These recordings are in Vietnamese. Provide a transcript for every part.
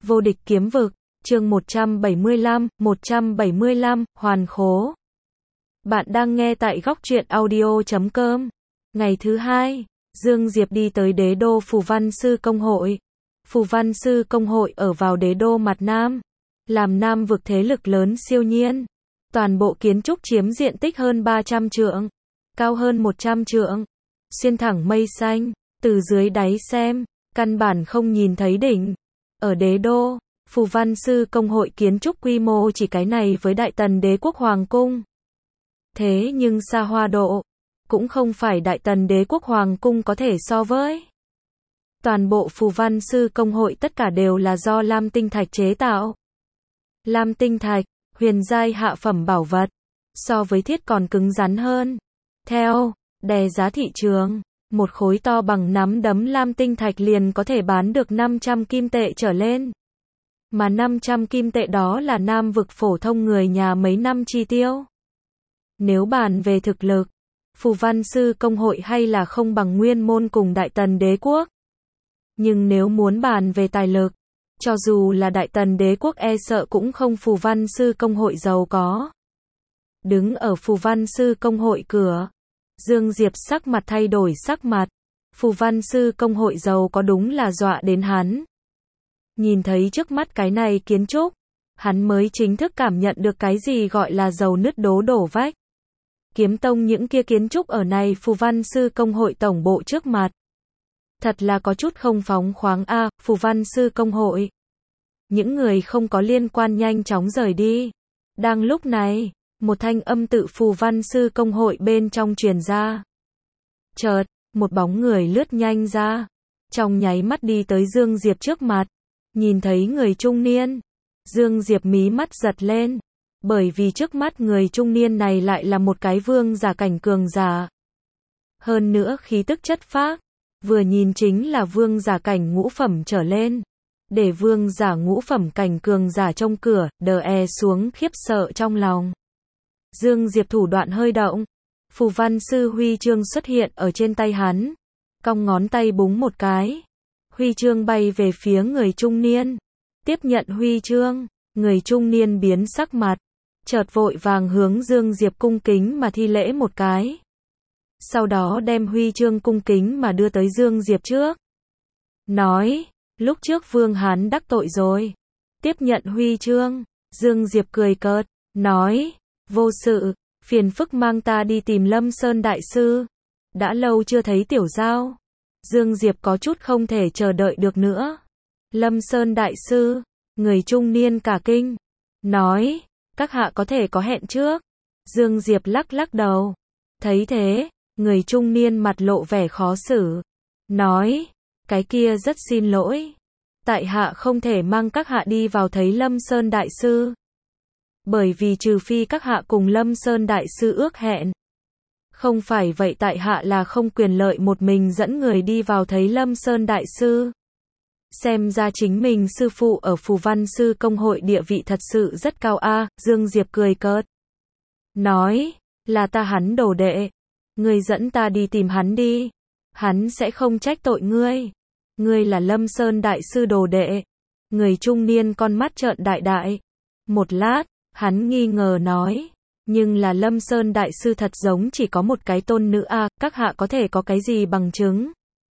Vô địch kiếm vực, chương 175, hoàn khố. Bạn đang nghe tại góc truyện audio.com. Ngày thứ hai, Dương Diệp đi tới đế đô Phù Văn Sư Công Hội. Phù Văn Sư Công Hội ở vào đế đô mặt Nam, làm Nam vực thế lực lớn siêu nhiên. Toàn bộ kiến trúc chiếm diện tích hơn 300 trượng, cao hơn 100 trượng, xuyên thẳng mây xanh, từ dưới đáy xem, căn bản không nhìn thấy đỉnh. Ở đế đô, Phù Văn Sư Công Hội kiến trúc quy mô chỉ cái này với Đại Tần Đế quốc Hoàng cung. Thế nhưng xa hoa độ, cũng không phải Đại Tần Đế quốc Hoàng cung có thể so với. Toàn bộ Phù Văn Sư Công Hội tất cả đều là do lam tinh thạch chế tạo. Lam tinh thạch, huyền giai hạ phẩm bảo vật, so với thiết còn cứng rắn hơn. Theo đè giá thị trường, một khối to bằng nắm đấm lam tinh thạch liền có thể bán được 500 kim tệ trở lên. Mà 500 kim tệ đó là Nam vực phổ thông người nhà mấy năm chi tiêu. Nếu bàn về thực lực, Phù Văn Sư Công Hội hay là không bằng Nguyên Môn cùng Đại Tần Đế quốc. Nhưng nếu muốn bàn về tài lực, cho dù là Đại Tần Đế quốc e sợ cũng không Phù Văn Sư Công Hội giàu có. Đứng ở Phù Văn Sư Công Hội cửa, Dương Diệp sắc mặt thay đổi sắc mặt. Phù Văn Sư Công Hội giàu có đúng là dọa đến hắn. Nhìn thấy trước mắt cái này kiến trúc, hắn mới chính thức cảm nhận được cái gì gọi là giàu nứt đố đổ vách. Kiếm tông những kia kiến trúc ở này Phù Văn Sư Công Hội tổng bộ trước mặt. Thật là có chút không phóng khoáng a, Phù Văn Sư Công Hội. Những người không có liên quan nhanh chóng rời đi. Đang lúc này, một thanh âm tự Phù Văn Sư Công Hội bên trong truyền ra. Chợt, một bóng người lướt nhanh ra, trong nháy mắt đi tới Dương Diệp trước mặt. Nhìn thấy người trung niên, Dương Diệp mí mắt giật lên, bởi vì trước mắt người trung niên này lại là một cái vương giả cảnh cường giả. Hơn nữa khí tức chất phác, vừa nhìn chính là vương giả cảnh ngũ phẩm trở lên. Để vương giả ngũ phẩm cảnh cường giả trong cửa, đè xuống khiếp sợ trong lòng. Dương Diệp thủ đoạn hơi động, Phù Văn Sư huy chương xuất hiện ở trên tay hắn, cong ngón tay búng một cái. Huy chương bay về phía người trung niên. Tiếp nhận huy chương, người trung niên biến sắc mặt, chợt vội vàng hướng Dương Diệp cung kính mà thi lễ một cái. Sau đó đem huy chương cung kính mà đưa tới Dương Diệp trước. Nói, lúc trước Vương Hán đắc tội rồi. Tiếp nhận huy chương, Dương Diệp cười cợt, nói, vô sự, phiền phức mang ta đi tìm Lâm Sơn Đại Sư. Đã lâu chưa thấy tiểu giao. Dương Diệp có chút không thể chờ đợi được nữa. Lâm Sơn Đại Sư, người trung niên cả kinh, nói, các hạ có thể có hẹn trước. Dương Diệp lắc lắc đầu. Thấy thế, người trung niên mặt lộ vẻ khó xử. Nói, cái kia rất xin lỗi. Tại hạ không thể mang các hạ đi vào thấy Lâm Sơn Đại Sư. Bởi vì trừ phi các hạ cùng Lâm Sơn Đại Sư ước hẹn. Không phải vậy tại hạ là không quyền lợi một mình dẫn người đi vào thấy Lâm Sơn Đại Sư. Xem ra chính mình sư phụ ở Phù Văn Sư Công Hội địa vị thật sự rất cao a. Dương Diệp cười cợt. Nói, là ta hắn đồ đệ. Ngươi dẫn ta đi tìm hắn đi. Hắn sẽ không trách tội ngươi. Ngươi là Lâm Sơn Đại Sư đồ đệ. Người trung niên con mắt trợn đại đại. Một lát, hắn nghi ngờ nói. Nhưng là Lâm Sơn Đại Sư thật giống chỉ có một cái tôn nữ a, các hạ có thể có cái gì bằng chứng?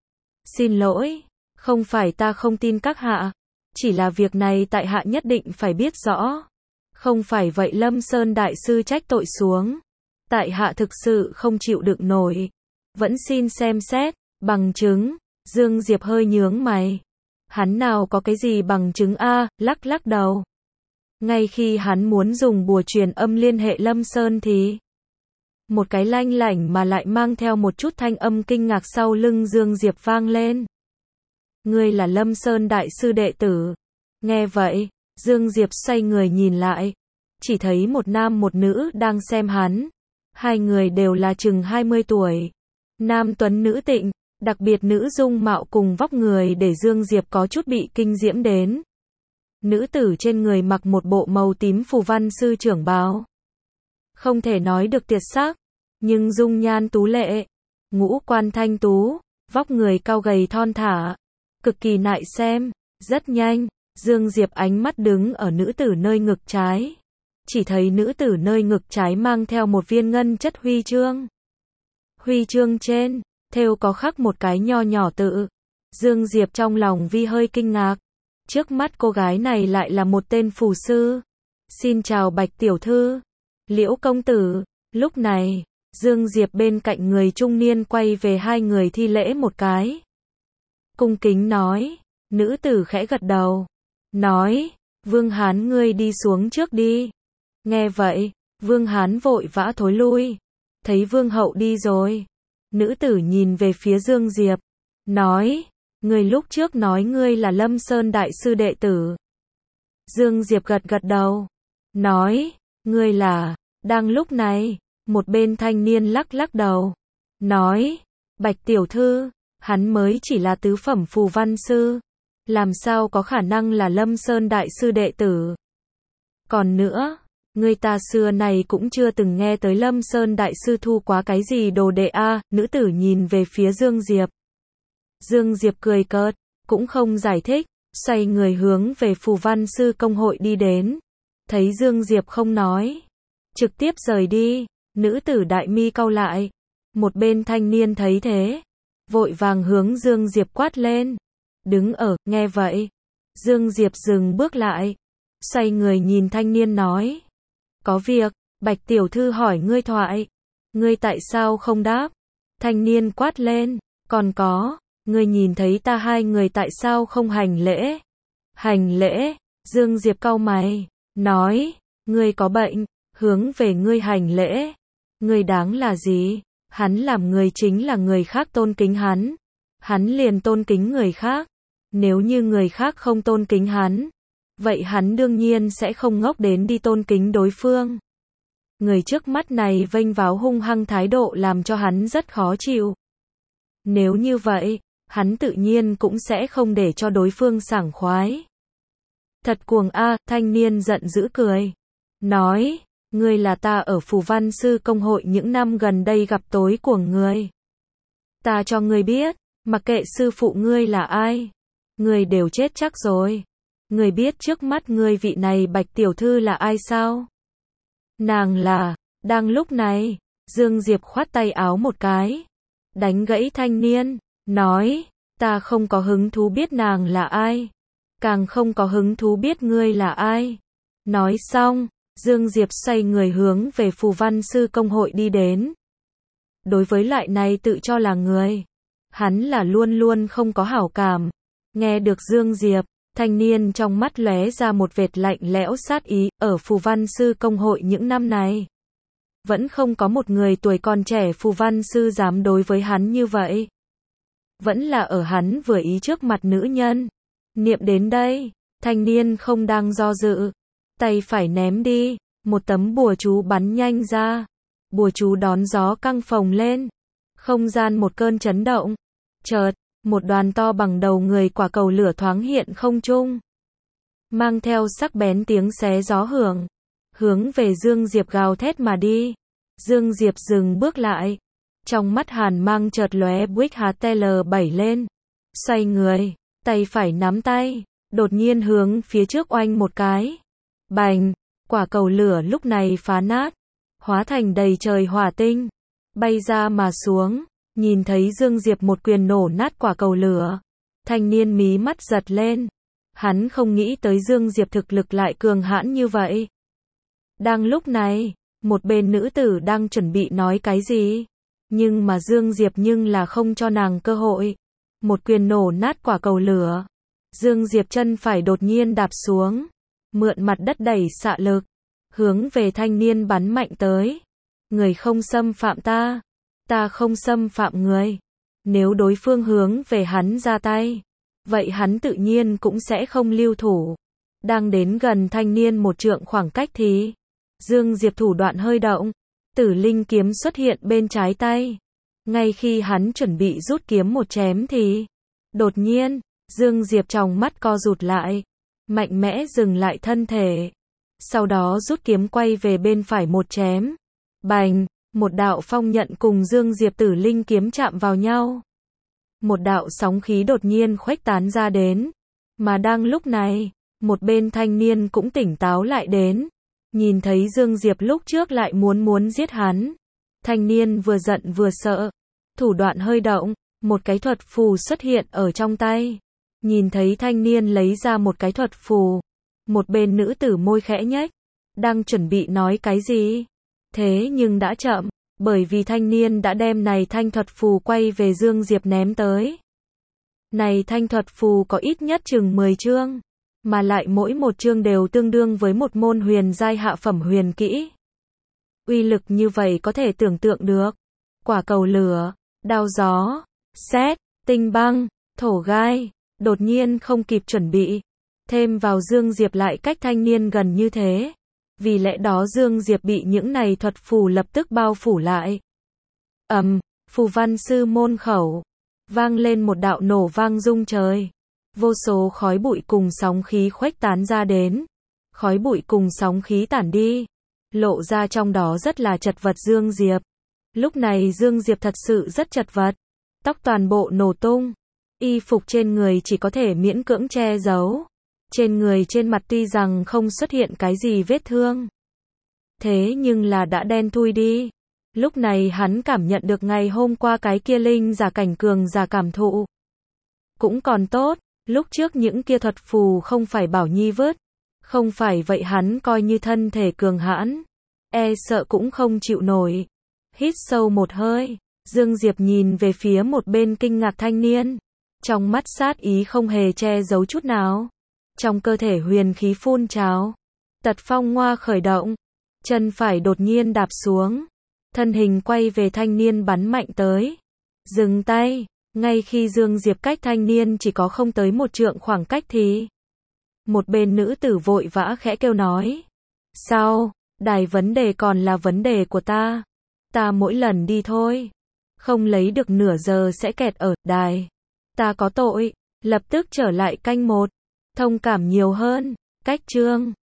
Xin lỗi, không phải ta không tin các hạ, chỉ là việc này tại hạ nhất định phải biết rõ. Không phải vậy Lâm Sơn Đại Sư trách tội xuống, tại hạ thực sự không chịu đựng nổi. Vẫn xin xem xét, bằng chứng. Dương Diệp hơi nhướng mày. Hắn nào có cái gì bằng chứng a, lắc lắc đầu. Ngay khi hắn muốn dùng bùa truyền âm liên hệ Lâm Sơn thì một cái lanh lảnh mà lại mang theo một chút thanh âm kinh ngạc sau lưng Dương Diệp vang lên. Ngươi là Lâm Sơn Đại Sư đệ tử. Nghe vậy, Dương Diệp xoay người nhìn lại, chỉ thấy một nam một nữ đang xem hắn. Hai người đều là chừng 20 tuổi. Nam tuấn nữ tịnh, đặc biệt nữ dung mạo cùng vóc người để Dương Diệp có chút bị kinh diễm đến. Nữ tử trên người mặc một bộ màu tím Phù Văn Sư trưởng bào. Không thể nói được tuyệt sắc, nhưng dung nhan tú lệ, ngũ quan thanh tú, vóc người cao gầy thon thả, cực kỳ nại xem. Rất nhanh, Dương Diệp ánh mắt đứng ở nữ tử nơi ngực trái. Chỉ thấy nữ tử nơi ngực trái mang theo một viên ngân chất huy chương. Huy chương trên, thêu có khắc một cái nho nhỏ tự. Dương Diệp trong lòng vi hơi kinh ngạc. Trước mắt cô gái này lại là một tên phù sư. Xin chào Bạch tiểu thư. Liễu công tử. Lúc này, Dương Diệp bên cạnh người trung niên quay về hai người thi lễ một cái. Cung kính nói. Nữ tử khẽ gật đầu. Nói, Vương Hán ngươi đi xuống trước đi. Nghe vậy, Vương Hán vội vã thối lui. Thấy Vương hậu đi rồi. Nữ tử nhìn về phía Dương Diệp. Nói, người lúc trước nói ngươi là Lâm Sơn đại sư đệ tử. Dương Diệp gật gật đầu. Nói, ngươi là. Đang lúc này, một bên thanh niên lắc lắc đầu. Nói, Bạch tiểu thư, hắn mới chỉ là tứ phẩm phù văn sư. Làm sao có khả năng là Lâm Sơn đại sư đệ tử. Còn nữa, người ta xưa này cũng chưa từng nghe tới Lâm Sơn đại sư thu quá cái gì đồ đệ a. Nữ tử nhìn về phía Dương Diệp. Dương Diệp cười cợt, cũng không giải thích, xoay người hướng về phù văn sư công hội đi đến. Thấy Dương Diệp không nói, trực tiếp rời đi. Nữ tử đại mi cau lại. Một bên thanh niên thấy thế, vội vàng hướng Dương Diệp quát lên. Đứng ở, nghe vậy. Dương Diệp dừng bước lại. Xoay người nhìn thanh niên nói. Có việc, Bạch tiểu thư hỏi ngươi thoại. Ngươi tại sao không đáp? Thanh niên quát lên. Còn có, ngươi nhìn thấy ta hai người tại sao không hành lễ? Hành lễ, Dương Diệp cau mày. Nói, ngươi có bệnh, hướng về ngươi hành lễ. Ngươi đáng là gì? Hắn làm người chính là người khác tôn kính hắn. Hắn liền tôn kính người khác. Nếu như người khác không tôn kính hắn, vậy hắn đương nhiên sẽ không ngốc đến đi tôn kính đối phương. Người trước mắt này vênh váo hung hăng thái độ làm cho hắn rất khó chịu. Nếu như vậy, hắn tự nhiên cũng sẽ không để cho đối phương sảng khoái. Thật cuồng a, thanh niên giận dữ cười. Nói, ngươi là ta ở phù văn sư công hội những năm gần đây gặp tối cuồng người. Ta cho ngươi biết, mặc kệ sư phụ ngươi là ai, ngươi đều chết chắc rồi. Ngươi biết trước mắt ngươi vị này Bạch tiểu thư là ai sao? Nàng là. Đang lúc này, Dương Diệp khoát tay áo một cái, đánh gãy thanh niên, nói, ta không có hứng thú biết nàng là ai, càng không có hứng thú biết ngươi là ai. Nói xong, Dương Diệp xoay người hướng về phù văn sư công hội đi đến. Đối với loại này tự cho là người, hắn là luôn luôn không có hảo cảm. Nghe được Dương Diệp, thanh niên trong mắt lóe ra một vệt lạnh lẽo sát ý. Ở phù văn sư công hội những năm này, vẫn không có một người tuổi còn trẻ phù văn sư dám đối với hắn như vậy. Vẫn là ở hắn vừa ý trước mặt nữ nhân. Niệm đến đây, thanh niên không đang do dự, tay phải ném đi, một tấm bùa chú bắn nhanh ra. Bùa chú đón gió căng phồng lên, không gian một cơn chấn động. Chợt, một đoàn to bằng đầu người quả cầu lửa thoáng hiện không trung, mang theo sắc bén tiếng xé gió hưởng, hướng về Dương Diệp gào thét mà đi. Dương Diệp dừng bước lại, trong mắt hàn mang chợt lóe, Buick HTL7 lên, xoay người, tay phải nắm tay, đột nhiên hướng phía trước oanh một cái. Bành, quả cầu lửa lúc này phá nát, hóa thành đầy trời hỏa tinh, bay ra mà xuống. Nhìn thấy Dương Diệp một quyền nổ nát quả cầu lửa, thanh niên mí mắt giật lên. Hắn không nghĩ tới Dương Diệp thực lực lại cường hãn như vậy. Đang lúc này, một bên nữ tử đang chuẩn bị nói cái gì, nhưng mà Dương Diệp nhưng là không cho nàng cơ hội. Một quyền nổ nát quả cầu lửa. Dương Diệp chân phải đột nhiên đạp xuống, mượn mặt đất đẩy xạ lực, hướng về thanh niên bắn mạnh tới. Người không xâm phạm ta, ta không xâm phạm người. Nếu đối phương hướng về hắn ra tay, vậy hắn tự nhiên cũng sẽ không lưu thủ. Đang đến gần thanh niên một trượng khoảng cách thì Dương Diệp thủ đoạn hơi động, Tử Linh kiếm xuất hiện bên trái tay. Ngay khi hắn chuẩn bị rút kiếm một chém thì đột nhiên, Dương Diệp trong mắt co rụt lại, mạnh mẽ dừng lại thân thể. Sau đó rút kiếm quay về bên phải một chém. Bành, một đạo phong nhận cùng Dương Diệp Tử Linh kiếm chạm vào nhau. Một đạo sóng khí đột nhiên khuếch tán ra đến. Mà đang lúc này, Một bên thanh niên cũng tỉnh táo lại đến. Nhìn thấy Dương Diệp lúc trước lại muốn giết hắn. Thanh niên vừa giận vừa sợ. Thủ đoạn hơi động, một cái thuật phù xuất hiện ở trong tay. Nhìn thấy thanh niên lấy ra một cái thuật phù. Một bên nữ tử môi khẽ nhếch, đang chuẩn bị nói cái gì. Thế nhưng đã chậm, bởi vì thanh niên đã đem này thanh thuật phù quay về Dương Diệp ném tới. Này thanh thuật phù có ít nhất chừng 10 chương, mà lại mỗi một chương đều tương đương với một môn huyền giai hạ phẩm huyền kỹ. Uy lực như vậy có thể tưởng tượng được. Quả cầu lửa, đao gió, sét, tinh băng, thổ gai, đột nhiên không kịp chuẩn bị. Thêm vào Dương Diệp lại cách thanh niên gần như thế. Vì lẽ đó Dương Diệp bị những này thuật phù lập tức bao phủ lại. Phù văn sư môn khẩu. Vang lên một đạo nổ vang rung trời. Vô số khói bụi cùng sóng khí khuếch tán ra đến. Khói bụi cùng sóng khí tản đi. Lộ ra trong đó rất là chật vật Dương Diệp. Lúc này Dương Diệp thật sự rất chật vật. Tóc toàn bộ nổ tung. Y phục trên người chỉ có thể miễn cưỡng che giấu. Trên người trên mặt tuy rằng không xuất hiện cái gì vết thương. Thế nhưng là đã đen thui đi. Lúc này hắn cảm nhận được ngày hôm qua cái kia linh giả cảnh cường giả cảm thụ. Cũng còn tốt, lúc trước những kia thuật phù không phải bảo nhi vứt. Không phải vậy hắn coi như thân thể cường hãn. E sợ cũng không chịu nổi. Hít sâu một hơi, Dương Diệp nhìn về phía một bên kinh ngạc thanh niên. Trong mắt sát ý không hề che giấu chút nào. Trong cơ thể huyền khí phun trào. Tật phong hoa khởi động. Chân phải đột nhiên đạp xuống. Thân hình quay về thanh niên bắn mạnh tới. Dừng tay. Ngay khi Dương Diệp cách thanh niên chỉ có không tới 1 trượng khoảng cách thì. Một bên nữ tử vội vã khẽ kêu nói. Sao? Đài vấn đề còn là vấn đề của ta. Ta mỗi lần đi thôi. Không lấy được nửa giờ sẽ kẹt ở đài. Ta có tội. Lập tức trở lại canh 1. Thông cảm nhiều hơn. Cách chương